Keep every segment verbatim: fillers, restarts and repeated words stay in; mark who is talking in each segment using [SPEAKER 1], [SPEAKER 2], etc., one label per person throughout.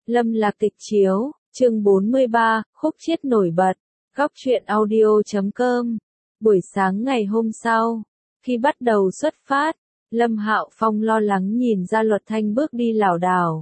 [SPEAKER 1] Lâm Lạc Tịch chiếu, chương bốn mươi ba, khúc chiết nổi bật, góc truyện audio chấm com. Buổi sáng ngày hôm sau, khi bắt đầu xuất phát, Lâm Hạo Phong lo lắng nhìn Gia Luật Thanh bước đi lảo đảo.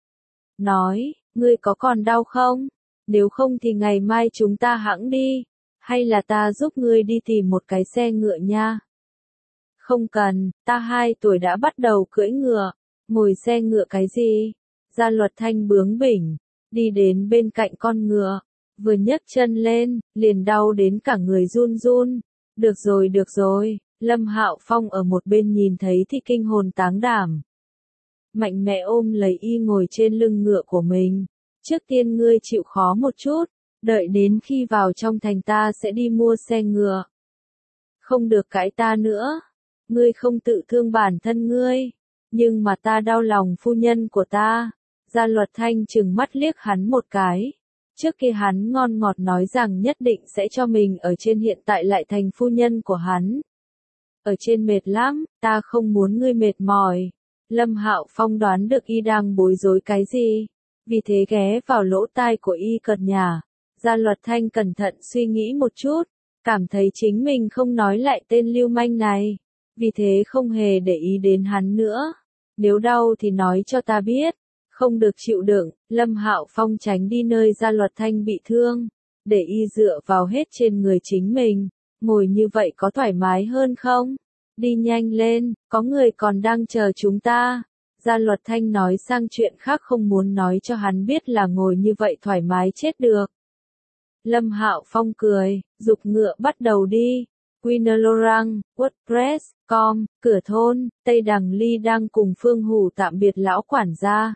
[SPEAKER 1] Nói, ngươi có còn đau không? Nếu không thì ngày mai chúng ta hẵng đi, hay là ta giúp ngươi đi tìm một cái xe ngựa nha. Không cần, ta hai tuổi đã bắt đầu cưỡi ngựa, ngồi xe ngựa cái gì? Gia Luật Thanh bướng bỉnh, đi đến bên cạnh con ngựa, vừa nhấc chân lên, liền đau đến cả người run run. Được rồi được rồi, Lâm Hạo Phong ở một bên nhìn thấy thì kinh hồn táng đảm. Mạnh mẽ ôm lấy y ngồi trên lưng ngựa của mình. Trước tiên ngươi chịu khó một chút, đợi đến khi vào trong thành ta sẽ đi mua xe ngựa. Không được cãi ta nữa, ngươi không tự thương bản thân ngươi, nhưng mà ta đau lòng phu nhân của ta. Gia Luật Thanh trừng mắt liếc hắn một cái. Trước kia hắn ngon ngọt nói rằng nhất định sẽ cho mình ở trên, hiện tại lại thành phu nhân của hắn. Ở trên mệt lắm, ta không muốn ngươi mệt mỏi. Lâm Hạo Phong đoán được y đang bối rối cái gì, vì thế ghé vào lỗ tai của y cợt nhả. Gia Luật Thanh cẩn thận suy nghĩ một chút, cảm thấy chính mình không nói lại tên lưu manh này, vì thế không hề để ý đến hắn nữa. Nếu đau thì nói cho ta biết, không được chịu đựng. Lâm Hạo Phong tránh đi nơi Gia Luật Thanh bị thương, để y dựa vào hết trên người chính mình. Ngồi như vậy có thoải mái hơn không? Đi nhanh lên, có người còn đang chờ chúng ta. Gia Luật Thanh nói sang chuyện khác, không muốn nói cho hắn biết là ngồi như vậy thoải mái chết được. Lâm Hạo Phong cười, giục ngựa bắt đầu đi. Quinolorang, WordPress, com, cửa thôn, Tây Đằng Ly đang cùng Phương Hủ tạm biệt lão quản gia.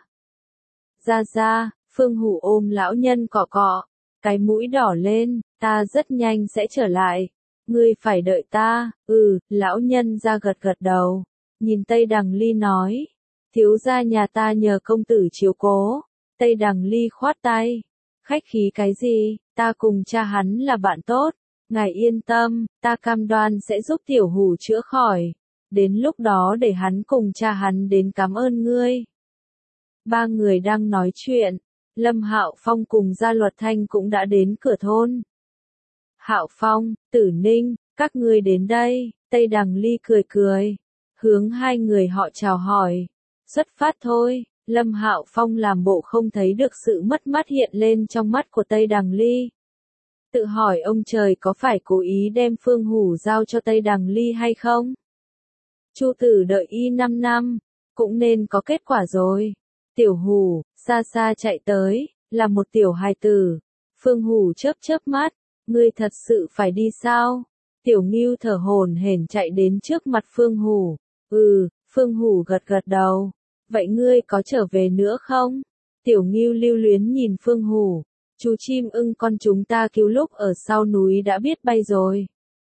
[SPEAKER 1] Ra ra, Phương Hủ ôm lão nhân cọ cọ, cái mũi đỏ lên, ta rất nhanh sẽ trở lại. Ngươi phải đợi ta. Ừ, lão nhân ra gật gật đầu. Nhìn Tây Đằng Ly nói, thiếu gia nhà ta nhờ công tử chiếu cố. Tây Đằng Ly khoát tay, khách khí cái gì, ta cùng cha hắn là bạn tốt. Ngài yên tâm, ta cam đoan sẽ giúp tiểu Hủ chữa khỏi. Đến lúc đó để hắn cùng cha hắn đến cảm ơn ngươi. Ba người đang nói chuyện, Lâm Hạo Phong cùng Gia Luật Thanh cũng đã đến cửa thôn. Hạo Phong, Tử Ninh, các ngươi đến đây. Tây Đằng Ly cười cười, hướng hai người họ chào hỏi. Xuất phát thôi. Lâm Hạo Phong làm bộ không thấy được sự mất mát hiện lên trong mắt của Tây Đằng Ly. Tự hỏi ông trời có phải cố ý đem Phương Hủ giao cho Tây Đằng Ly hay không? Chu tử đợi y năm năm, cũng nên có kết quả rồi. Tiểu Hủ, xa xa chạy tới, là một tiểu hài tử. Phương Hủ chớp chớp mắt, ngươi thật sự phải đi sao? Tiểu Ngưu thở hổn hển chạy đến trước mặt Phương Hủ. Ừ, Phương Hủ gật gật đầu. Vậy ngươi có trở về nữa không? Tiểu Ngưu lưu luyến nhìn Phương Hủ. Chú chim ưng con chúng ta cứu lúc ở sau núi đã biết bay rồi.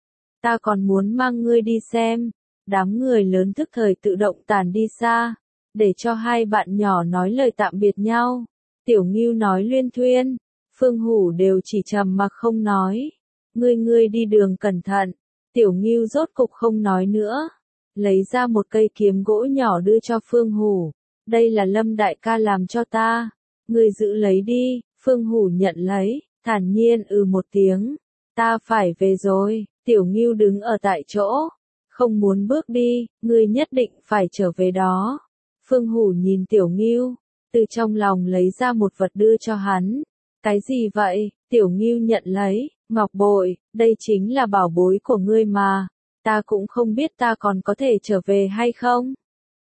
[SPEAKER 1] Ta còn muốn mang ngươi đi xem. Đám người lớn thức thời tự động tản đi xa, để cho hai bạn nhỏ nói lời tạm biệt nhau. Tiểu Ngưu nói luyên thuyên, Phương Hủ đều chỉ trầm mặc không nói. Ngươi ngươi đi đường cẩn thận. Tiểu Ngưu rốt cục không nói nữa, lấy ra một cây kiếm gỗ nhỏ đưa cho Phương Hủ. Đây là Lâm đại ca làm cho ta, ngươi giữ lấy đi. Phương Hủ nhận lấy, thản nhiên ừ một tiếng. Ta phải về rồi. Tiểu Ngưu đứng ở tại chỗ, không muốn bước đi. Ngươi nhất định phải trở về đó. Phương Hủ nhìn Tiểu Ngưu, từ trong lòng lấy ra một vật đưa cho hắn. Cái gì vậy? Tiểu Ngưu nhận lấy, ngọc bội, đây chính là bảo bối của ngươi mà. Ta cũng không biết ta còn có thể trở về hay không.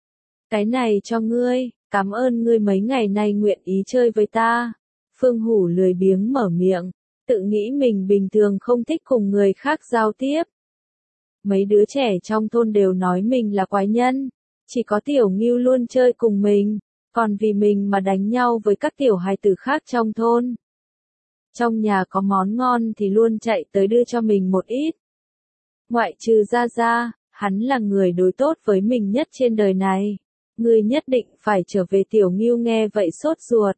[SPEAKER 1] Cái này cho ngươi, cảm ơn ngươi mấy ngày nay nguyện ý chơi với ta. Phương Hủ lười biếng mở miệng, tự nghĩ mình bình thường không thích cùng người khác giao tiếp. Mấy đứa trẻ trong thôn đều nói mình là quái nhân, chỉ có Tiểu Ngưu luôn chơi cùng mình, còn vì mình mà đánh nhau với các tiểu hài tử khác trong thôn. Trong nhà có món ngon thì luôn chạy tới đưa cho mình một ít. Ngoại trừ Gia Gia, hắn là người đối tốt với mình nhất trên đời này. Ngươi nhất định phải trở về. Tiểu Ngưu nghe vậy sốt ruột.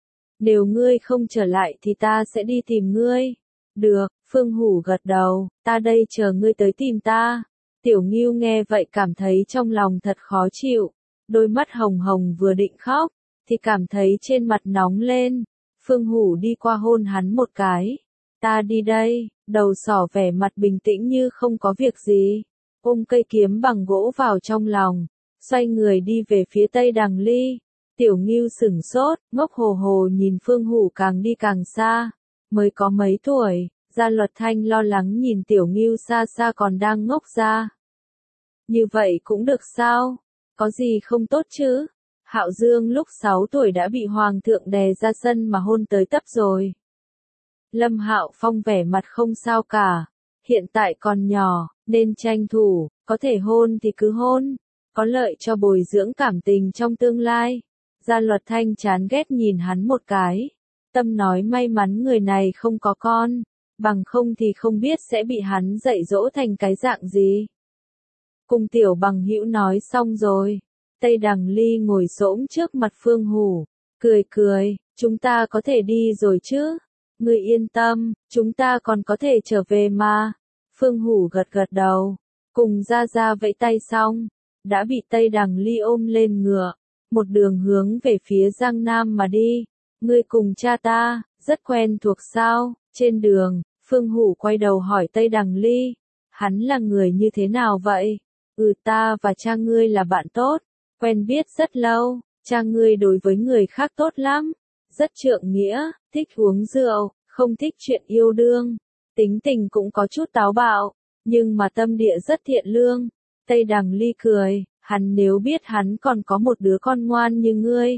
[SPEAKER 1] Nếu ngươi không trở lại thì ta sẽ đi tìm ngươi. Được, Phương Hủ gật đầu, ta đây chờ ngươi tới tìm ta. Tiểu Ngưu nghe vậy cảm thấy trong lòng thật khó chịu, đôi mắt hồng hồng vừa định khóc, thì cảm thấy trên mặt nóng lên. Phương Hủ đi qua hôn hắn một cái. Ta đi đây, đầu sỏ vẻ mặt bình tĩnh như không có việc gì. Ôm cây kiếm bằng gỗ vào trong lòng, xoay người đi về phía Tây Đằng Ly. Tiểu Ngưu sửng sốt, ngốc hồ hồ nhìn Phương Hủ càng đi càng xa. Mới có mấy tuổi, Gia Luật Thanh lo lắng nhìn Tiểu Ngưu xa xa còn đang ngốc ra. Như vậy cũng được sao? Có gì không tốt chứ? Hạo Dương lúc sáu tuổi đã bị Hoàng thượng đè ra sân mà hôn tới tấp rồi. Lâm Hạo Phong vẻ mặt không sao cả. Hiện tại còn nhỏ, nên tranh thủ, có thể hôn thì cứ hôn. Có lợi cho bồi dưỡng cảm tình trong tương lai. Gia Luật Thanh chán ghét nhìn hắn một cái. Tâm nói may mắn người này không có con. Bằng không thì không biết sẽ bị hắn dạy dỗ thành cái dạng gì. Cùng tiểu bằng hữu nói xong rồi. Tây Đằng Ly ngồi xổm trước mặt Phương Hủ. Cười cười, chúng ta có thể đi rồi chứ? Ngươi yên tâm, chúng ta còn có thể trở về mà. Phương Hủ gật gật đầu. Cùng ra ra vẫy tay xong. Đã bị Tây Đằng Ly ôm lên ngựa. Một đường hướng về phía Giang Nam mà đi. Ngươi cùng cha ta, rất quen thuộc sao? Trên đường, Phương Hủ quay đầu hỏi Tây Đằng Ly. Hắn là người như thế nào vậy? Ừ, ta và cha ngươi là bạn tốt. Quen biết rất lâu. Cha ngươi đối với người khác tốt lắm. Rất trượng nghĩa, thích uống rượu, không thích chuyện yêu đương. Tính tình cũng có chút táo bạo, nhưng mà tâm địa rất thiện lương. Tây Đằng Ly cười, hắn nếu biết hắn còn có một đứa con ngoan như ngươi.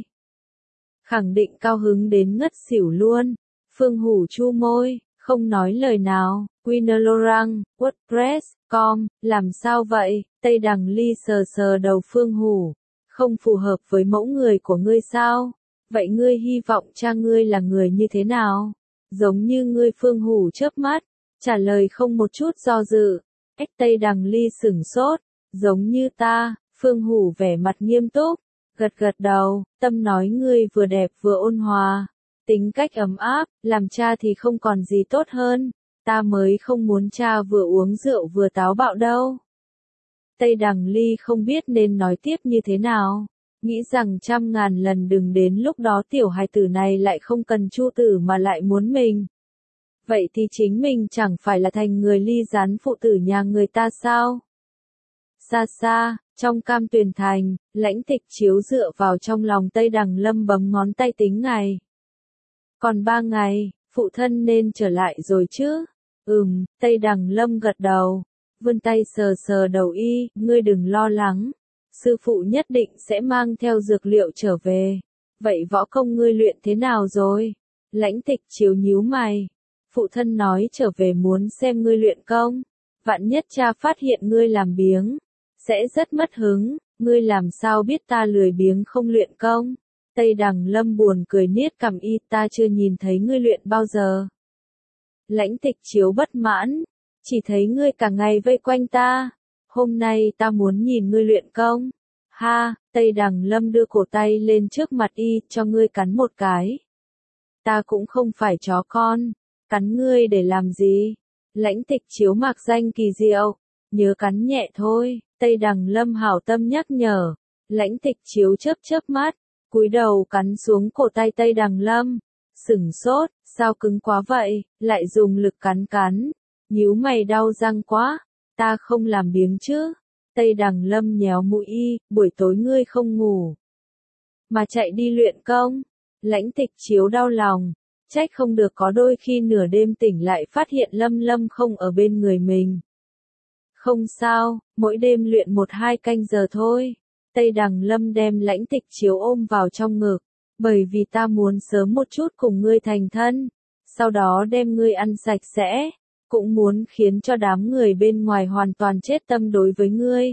[SPEAKER 1] Khẳng định cao hứng đến ngất xỉu luôn. Phương Hủ chu môi, không nói lời nào. Quinolorang, WordPress, com, làm sao vậy? Tây Đằng Ly sờ sờ đầu Phương Hủ. Không phù hợp với mẫu người của ngươi sao? Vậy ngươi hy vọng cha ngươi là người như thế nào? Giống như ngươi. Phương Hủ chớp mắt, trả lời không một chút do dự. Ếch Tây Đằng Ly sửng sốt, giống như ta. Phương Hủ vẻ mặt nghiêm túc, gật gật đầu, tâm nói ngươi vừa đẹp vừa ôn hòa. Tính cách ấm áp, làm cha thì không còn gì tốt hơn. Ta mới không muốn cha vừa uống rượu vừa táo bạo đâu. Tây Đằng Ly không biết nên nói tiếp như thế nào. Nghĩ rằng trăm ngàn lần đừng đến lúc đó tiểu hài tử này lại không cần Chu tử mà lại muốn mình. Vậy thì chính mình chẳng phải là thành người ly gián phụ tử nhà người ta sao? Xa xa, trong Cam Tuyền Thành, Lãnh Tịch Chiếu dựa vào trong lòng Tây Đằng Lâm bấm ngón tay tính ngày. Còn ba ngày, phụ thân nên trở lại rồi chứ? Ừm, Tây Đằng Lâm gật đầu, vươn tay sờ sờ đầu y, ngươi đừng lo lắng. Sư phụ nhất định sẽ mang theo dược liệu trở về. Vậy võ công ngươi luyện thế nào rồi? Lãnh Tịch Chiếu nhíu mày. Phụ thân nói trở về muốn xem ngươi luyện công. Vạn nhất cha phát hiện ngươi làm biếng, sẽ rất mất hứng. Ngươi làm sao biết ta lười biếng không luyện công? Tây Đằng Lâm buồn cười niết cằm y, ta chưa nhìn thấy ngươi luyện bao giờ. Lãnh Tịch Chiếu bất mãn, chỉ thấy ngươi cả ngày vây quanh ta. Hôm nay ta muốn nhìn ngươi luyện công. Ha, Tây Đằng Lâm đưa cổ tay lên trước mặt y, cho ngươi cắn một cái. Ta cũng không phải chó con, cắn ngươi để làm gì? Lãnh Tịch Chiếu mạc danh kỳ diệu, nhớ cắn nhẹ thôi. Tây Đằng Lâm hảo tâm nhắc nhở. Lãnh Tịch Chiếu chớp chớp mắt, cúi đầu cắn xuống cổ tay Tây Đằng Lâm. Sửng sốt, sao cứng quá vậy, lại dùng lực cắn cắn. Nhíu mày đau răng quá, ta không làm biếng chứ. Tây Đằng Lâm nhéo mũi y, buổi tối ngươi không ngủ, mà chạy đi luyện công. Lãnh Tịch Chiếu đau lòng, trách không được có đôi khi nửa đêm tỉnh lại phát hiện Lâm Lâm không ở bên người mình. Không sao, mỗi đêm luyện một hai canh giờ thôi. Tây Đằng Lâm đem Lãnh Tịch Chiếu ôm vào trong ngực, bởi vì ta muốn sớm một chút cùng ngươi thành thân, sau đó đem ngươi ăn sạch sẽ, cũng muốn khiến cho đám người bên ngoài hoàn toàn chết tâm đối với ngươi.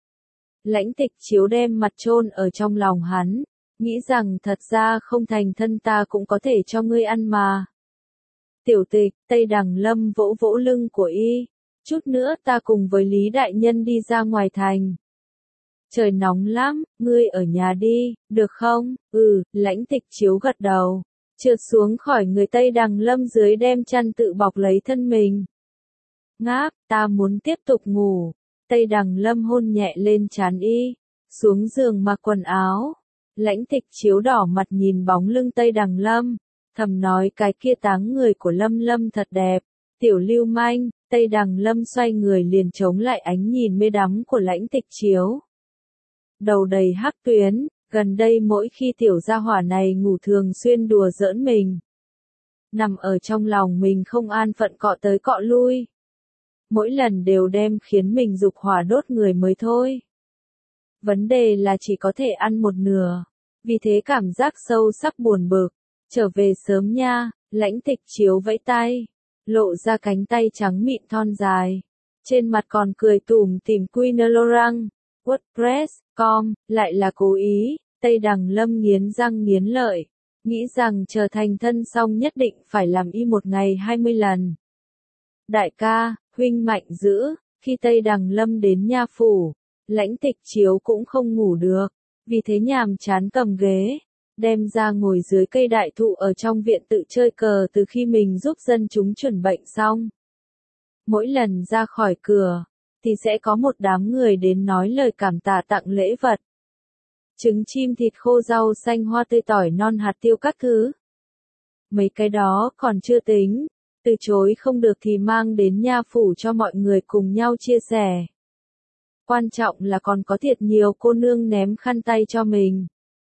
[SPEAKER 1] Lãnh Tịch Chiếu đem mặt chôn ở trong lòng hắn, nghĩ rằng thật ra không thành thân ta cũng có thể cho ngươi ăn mà. Tiểu Tịch, Tây Đằng Lâm vỗ vỗ lưng của y, chút nữa ta cùng với Lý Đại Nhân đi ra ngoài thành. Trời nóng lắm, ngươi ở nhà đi, được không? Ừ, Lãnh Tịch Chiếu gật đầu, trượt xuống khỏi người Tây Đằng Lâm dưới đem chăn tự bọc lấy thân mình. Ngáp, ta muốn tiếp tục ngủ. Tây Đằng Lâm hôn nhẹ lên trán y, xuống giường mặc quần áo. Lãnh Tịch Chiếu đỏ mặt nhìn bóng lưng Tây Đằng Lâm, thầm nói cái kia táng người của Lâm Lâm thật đẹp. Tiểu lưu manh. Tây Đằng Lâm xoay người liền chống lại ánh nhìn mê đắm của Lãnh Tịch Chiếu. Đầu đầy hắc tuyến, gần đây mỗi khi tiểu gia hỏa này ngủ thường xuyên đùa giỡn mình. Nằm ở trong lòng mình không an phận cọ tới cọ lui. Mỗi lần đều đem khiến mình dục hỏa đốt người mới thôi. Vấn đề là chỉ có thể ăn một nửa. Vì thế cảm giác sâu sắc buồn bực. Trở về sớm nha. Lãnh Tịch Chiếu vẫy tay. Lộ ra cánh tay trắng mịn thon dài. Trên mặt còn cười tủm tỉm Queen WordPress chấm com, lại là cố ý. Tây Đằng Lâm nghiến răng nghiến lợi. Nghĩ rằng chờ thành thân xong nhất định phải làm y một ngày hai mươi lần. Đại ca, huynh mạnh dữ. Khi Tây Đằng Lâm đến nha phủ, Lãnh Tịch Chiếu cũng không ngủ được. Vì thế nhàm chán cầm ghế, đem ra ngồi dưới cây đại thụ ở trong viện tự chơi cờ từ khi mình giúp dân chúng chuẩn bệnh xong. Mỗi lần ra khỏi cửa, thì sẽ có một đám người đến nói lời cảm tạ tặng lễ vật. Trứng chim thịt khô rau xanh hoa tươi tỏi non hạt tiêu các thứ. Mấy cái đó còn chưa tính, từ chối không được thì mang đến nha phủ cho mọi người cùng nhau chia sẻ. Quan trọng là còn có thiệt nhiều cô nương ném khăn tay cho mình.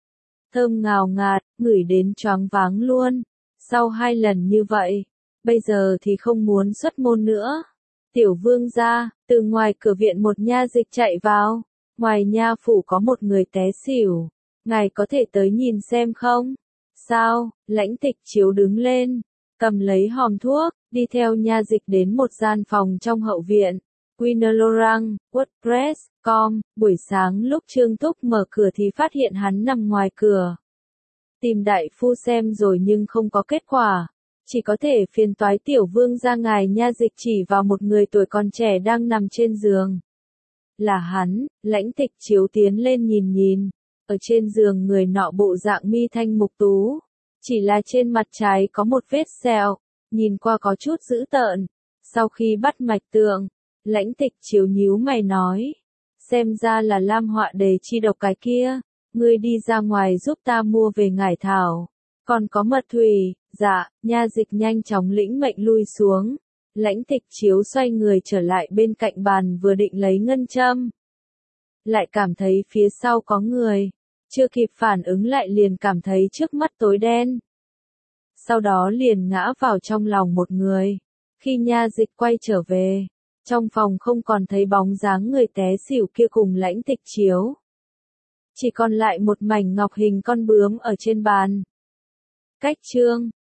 [SPEAKER 1] Thơm ngào ngạt, ngửi đến choáng váng luôn. Sau hai lần như vậy, bây giờ thì không muốn xuất môn nữa. Tiểu vương gia, từ ngoài cửa viện một nha dịch chạy vào. Ngoài nha phủ có một người té xỉu. Ngài có thể tới nhìn xem không? Sao? Lãnh Tịch Chiếu đứng lên, cầm lấy hòm thuốc, đi theo nha dịch đến một gian phòng trong hậu viện. Queen WordPress chấm com, buổi sáng lúc Trương Thúc mở cửa thì phát hiện hắn nằm ngoài cửa. Tìm đại phu xem rồi nhưng không có kết quả. Chỉ có thể phiền toái tiểu vương gia ngài nha dịch chỉ vào một người tuổi còn trẻ đang nằm trên giường. Là hắn. Lãnh Tịch Chiếu tiến lên nhìn nhìn. Ở trên giường người nọ bộ dạng mi thanh mục tú. Chỉ là trên mặt trái có một vết sẹo, nhìn qua có chút dữ tợn. Sau khi bắt mạch tượng, Lãnh Tịch Chiếu nhíu mày nói. Xem ra là lam họa đề chi độc cái kia. Ngươi đi ra ngoài giúp ta mua về ngải thảo. Còn có mật thủy. Dạ. Nha dịch nhanh chóng lĩnh mệnh lui xuống. Lãnh Tịch Chiếu xoay người trở lại bên cạnh bàn vừa định lấy ngân châm. Lại cảm thấy phía sau có người. Chưa kịp phản ứng lại liền cảm thấy trước mắt tối đen. Sau đó liền ngã vào trong lòng một người. Khi nha dịch quay trở về, trong phòng không còn thấy bóng dáng người té xỉu kia cùng Lãnh Tịch Chiếu. Chỉ còn lại một mảnh ngọc hình con bướm ở trên bàn. Cách chương